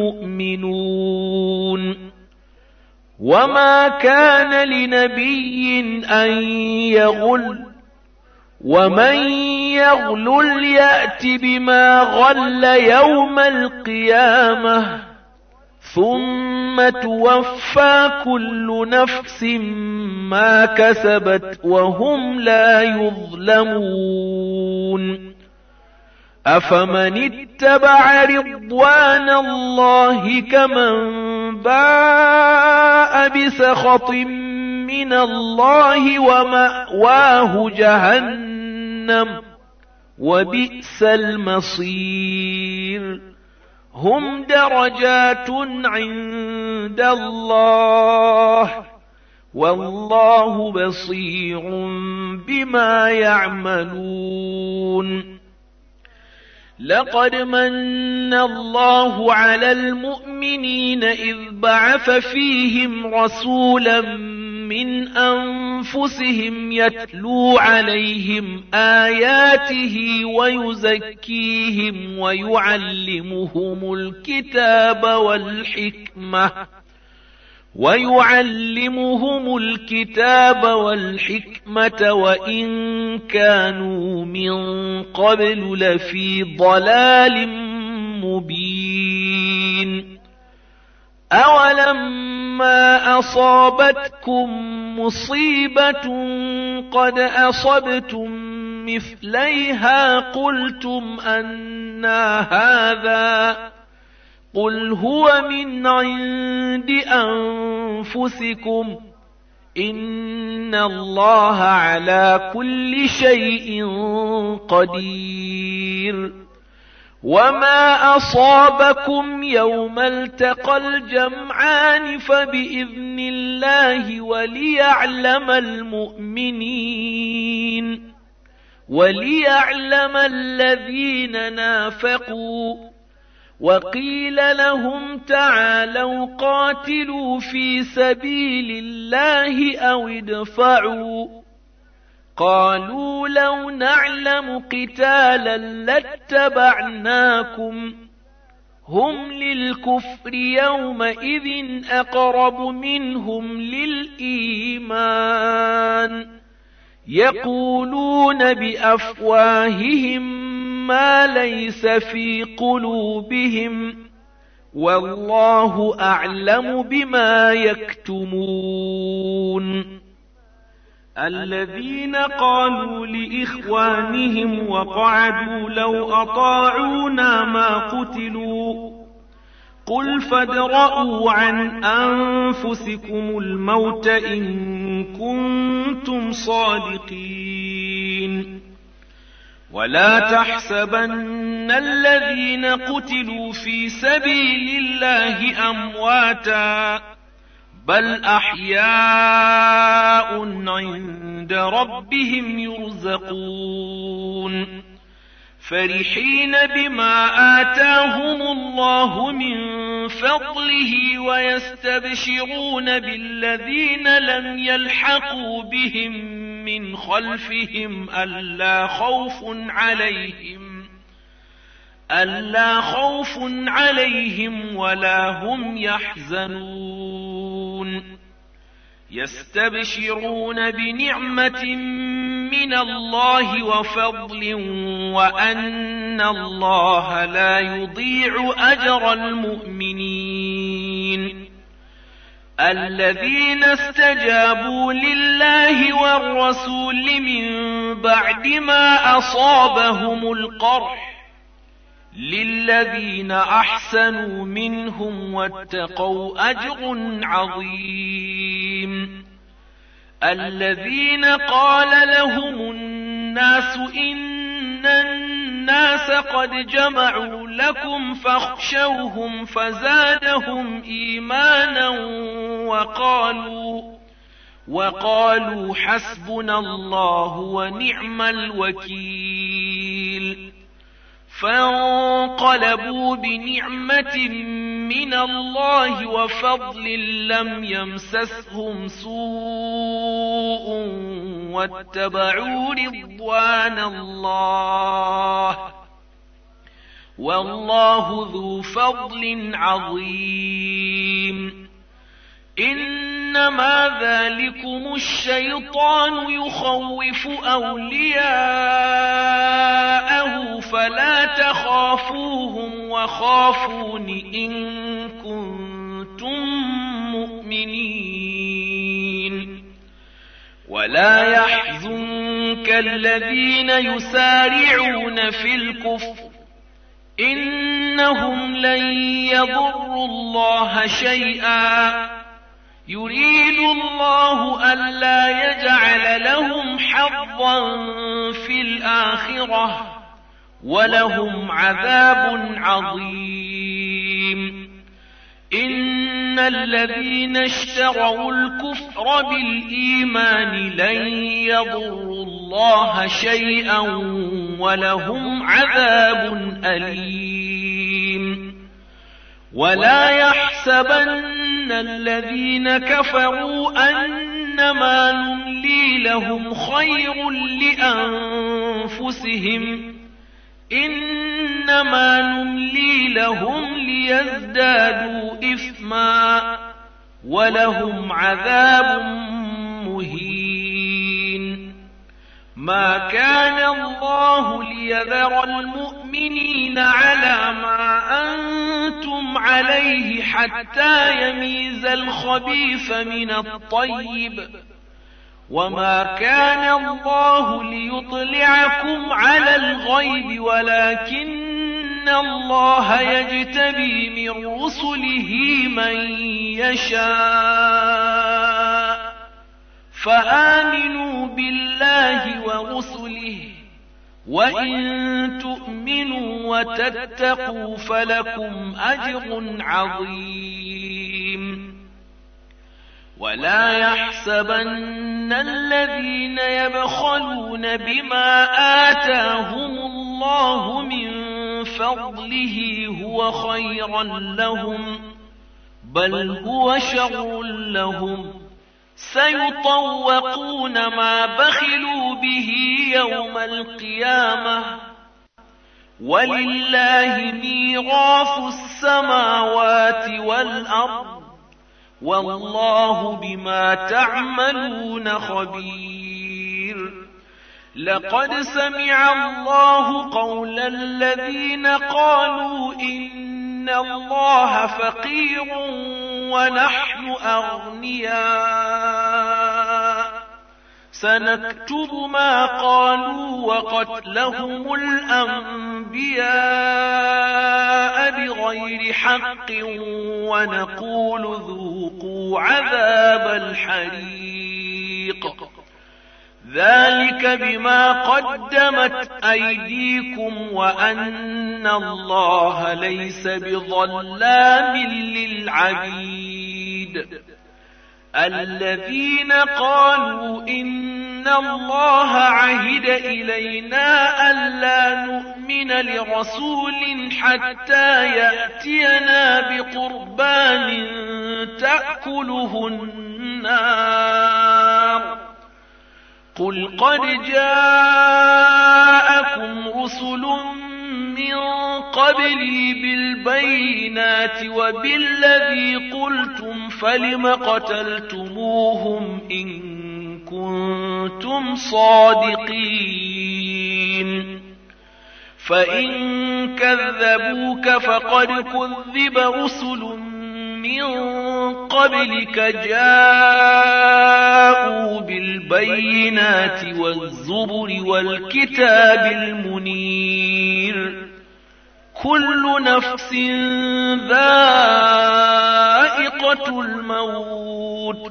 المؤمنون. وما كان لنبي أن يغل ومن يغلل يأت بما غل يوم القيامة ثم توفى كل نفس ما كسبت وهم لا يظلمون. أفمن اتبع رضوان الله كمن باء بسخط من الله ومأواه جهنم وبئس المصير. هم درجات عند الله والله بصير بما يعملون. لقد من الله على المؤمنين إذ بعث فيهم رسولا من أنفسهم يتلو عليهم آياته ويزكيهم ويعلمهم الكتاب والحكمة وإن كانوا من قبل لفي ضلال مبين. أولما أصابتكم مصيبة قد أصبتم مثليها قلتم أنى هذا قل هو من عند أنفسكم إن الله على كل شيء قدير. وما أصابكم يوم التقى الجمعان فبإذن الله وليعلم المؤمنين وليعلم الذين نافقوا. وقيل لهم تعالوا قاتلوا في سبيل الله أو ادفعوا. قالوا لو نعلم قتالا لاتبعناكم. هم للكفر يومئذ أقرب منهم للإيمان يقولون بأفواههم ما ليس في قلوبهم والله أعلم بما يكتمون. الذين قالوا لإخوانهم وقعدوا لو أطاعونا ما قتلوا قل فادرءوا عن أنفسكم الموت إن كنتم صادقين. ولا تحسبن الذين قتلوا في سبيل الله أمواتا بل أحياء عند ربهم يرزقون فرحين بما آتاهم الله من فضله ويستبشرون بالذين لم يلحقوا بهم من خلفهم ألا خوف عليهم ولا هم يحزنون. يستبشرون بنعمة من الله وفضل وأن الله لا يضيع أجر المؤمنين. الذين استجابوا لله والرسول من بعد ما أصابهم القرح للذين أحسنوا منهم واتقوا أجر عظيم. الذين قال لهم الناس إن الناس قد جمعوا لكم فاخشوهم فزادهم إيمانا وقالوا حسبنا الله ونعم الوكيل. فانقلبوا بنعمة من الله وفضل لم يمسسهم سوء واتبعوا رضوان الله والله ذو فضل عظيم. إنما ذلكم الشيطان يخوف أولياءه فلا تخافوهم وخافون إن كنتم مؤمنين. ولا يحزنك الذين يسارعون في الكفر إنهم لن يضروا الله شيئا يريد الله ألا يجعل لهم حظا في الآخرة ولهم عذاب عظيم. إن الذين اشتروا الكفر بالإيمان لن يضروا الله شيئا ولهم عذاب أليم. ولا يحسبن الذين كفروا أنما نملي لهم خير لأنفسهم إنما نملي لهم ليزدادوا إثما ولهم عذاب مهين. ما كان الله ليذر المؤمنين على ما أنتم عليه حتى يميز الخبيث من الطيب وما كان الله ليطلعكم على الغيب ولكن الله يجتبي من رسله من يشاء فآمنوا بالله ورسله وإن تؤمنوا وتتقوا فلكم أجر عظيم. ولا يحسبن الذين يبخلون بما آتاهم الله من فضله هو خيرا لهم، بل هو شر لهم، سيطوقون ما بخلوا به يوم القيامة، ولله ميراث السماوات والأرض، والله بما تعملون خبير. لقد سمع الله قول الذين قالوا إن الله فقير ونحن أغنياء، سنكتب ما قالوا وقتلهم الأنبياء بغير حق ونقول ذوقوا عذاب الحريق، ذلك بما قدمت أيديكم وأن الله ليس بظلام للعبيد. الذين قالوا إن الله عهد إلينا ألا نؤمن لرسول حتى يأتينا بقربان تأكله النار، قل قد جاءكم رسل من قبلي بالبينات وبالذي قلتم فلم قتلتموهم إن كنتم صادقين. فإن كذبوك فقد كذب رسل من قبلك جاءوا بالبينات والزبر والكتاب المنير، كل نفس ذائقة الموت،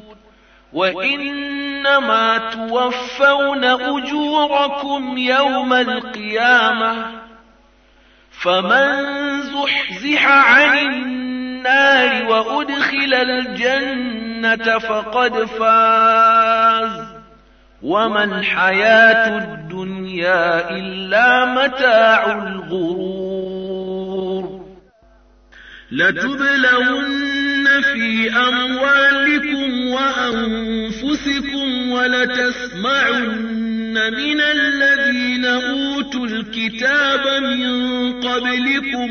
وإنما توفون أجوركم يوم القيامة، فمن زحزح عن النار وأدخل الجنة فقد فاز، وما الحياة الدنيا إلا متاع الغرور. لتبلون في أموالكم وأنفسكم ولتسمعن من الذين أوتوا الكتاب من قبلكم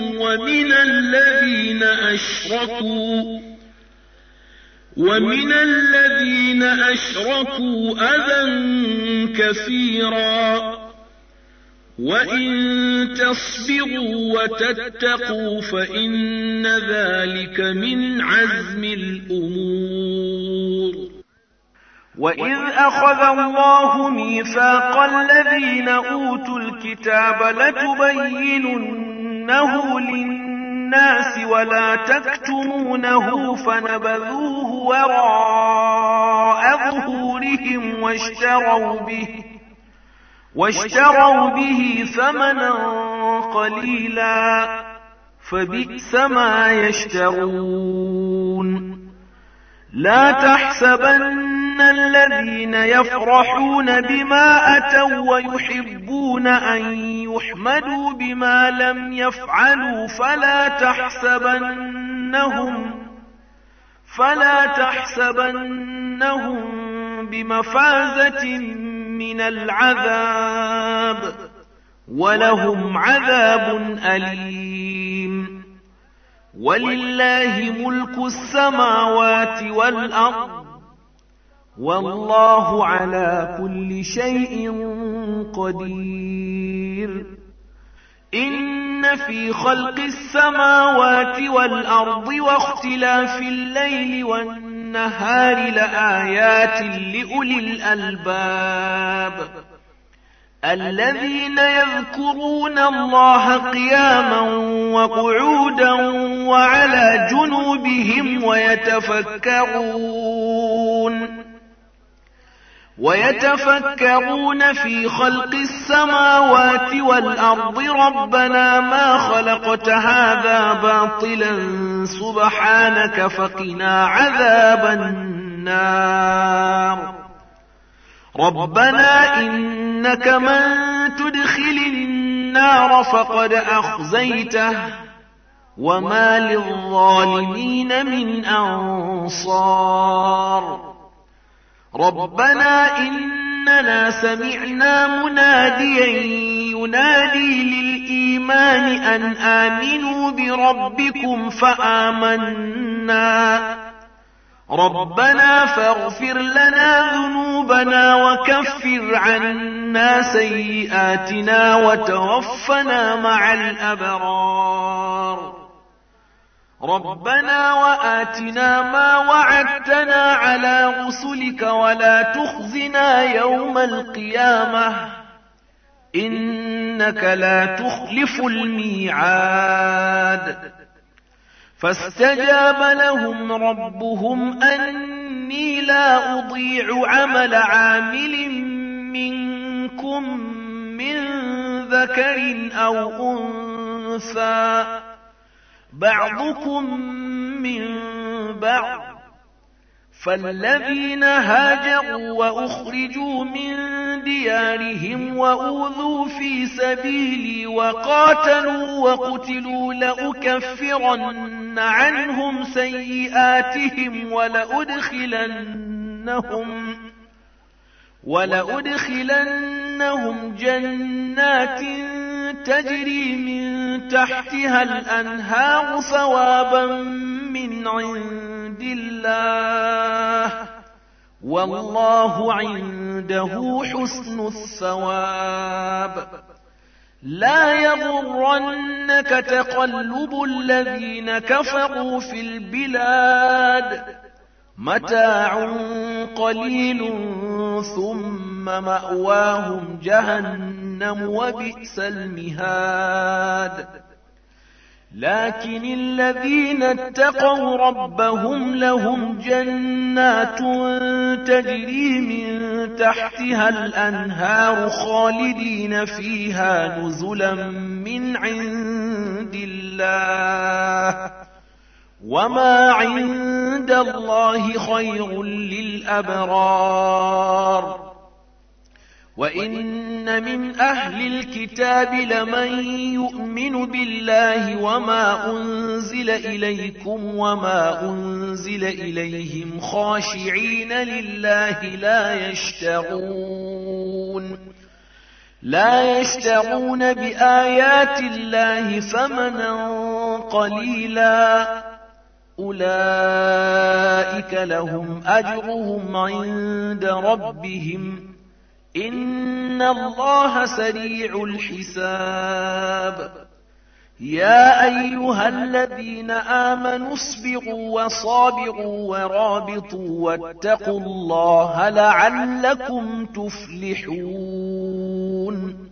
ومن الذين أشركوا أذى كثيرا، وإن تصبروا وتتقوا فإن ذلك من عزم الأمور. وإذ أخذ الله ميثاق الذين أوتوا الكتاب لتبيننه للناس ولا تكتمونه فنبذوه وراء ظهورهم واشتروا به ثمنا قليلا فبئس ما يشترون. لا تحسبن الذين يفرحون بما أتوا ويحبون أن يحمدوا بما لم يفعلوا فلا تحسبنهم بمفازة من العذاب، ولهم عذاب أليم. ولله ملك السماوات والأرض، والله على كل شيء قدير. إن في خلق السماوات والأرض واختلاف الليل والنهار لآيات لأولي الألباب، الذين يذكرون الله قياما وقعودا وعلى ويتفكرون في خلق السماوات والأرض ربنا ما خلقت هذا باطلا سبحانك فقنا عذاب النار ربنا إنك من تدخل النار فقد أخزيته وما للظالمين من أنصار ربنا إننا سمعنا مناديا ينادي للإيمان أن آمنوا بربكم فآمنا ربنا فاغفر لنا ذنوبنا وكفر عنا سيئاتنا وتوفنا مع الأبرار ربنا وآتنا ما وعدتنا على رسلك ولا تخزنا يوم القيامة إنك لا تخلف الميعاد فاستجاب لهم ربهم أني لا أضيع عمل عامل منكم من ذكر أو أنثى بعضكم من بعض فالذين هاجروا وأخرجوا من ديارهم وأوذوا في سبيلي وقاتلوا وقتلوا لأكفرن عنهم سيئاتهم ولأدخلنهم جنات تجري من تحتها الأنهار ثوابا من عند الله والله عنده حسن الثواب لا يغرنك تقلب الذين كفروا في البلاد متاع قليل ثم مأواهم جهنم وبئس المهاد لكن الذين اتقوا ربهم لهم جنات تجري من تحتها الأنهار خالدين فيها نزلا من عند الله وما عند الله خير للأبرار وإن من أهل الكتاب لمن يؤمن بالله وما أنزل إليكم وما أنزل إليهم خاشعين لله لا يشترون بآيات الله ثمنا قليلا أولئك لهم أجرهم عند ربهم إن الله سريع الحساب يا أيها الذين آمنوا اصبروا وصابروا ورابطوا واتقوا الله لعلكم تفلحون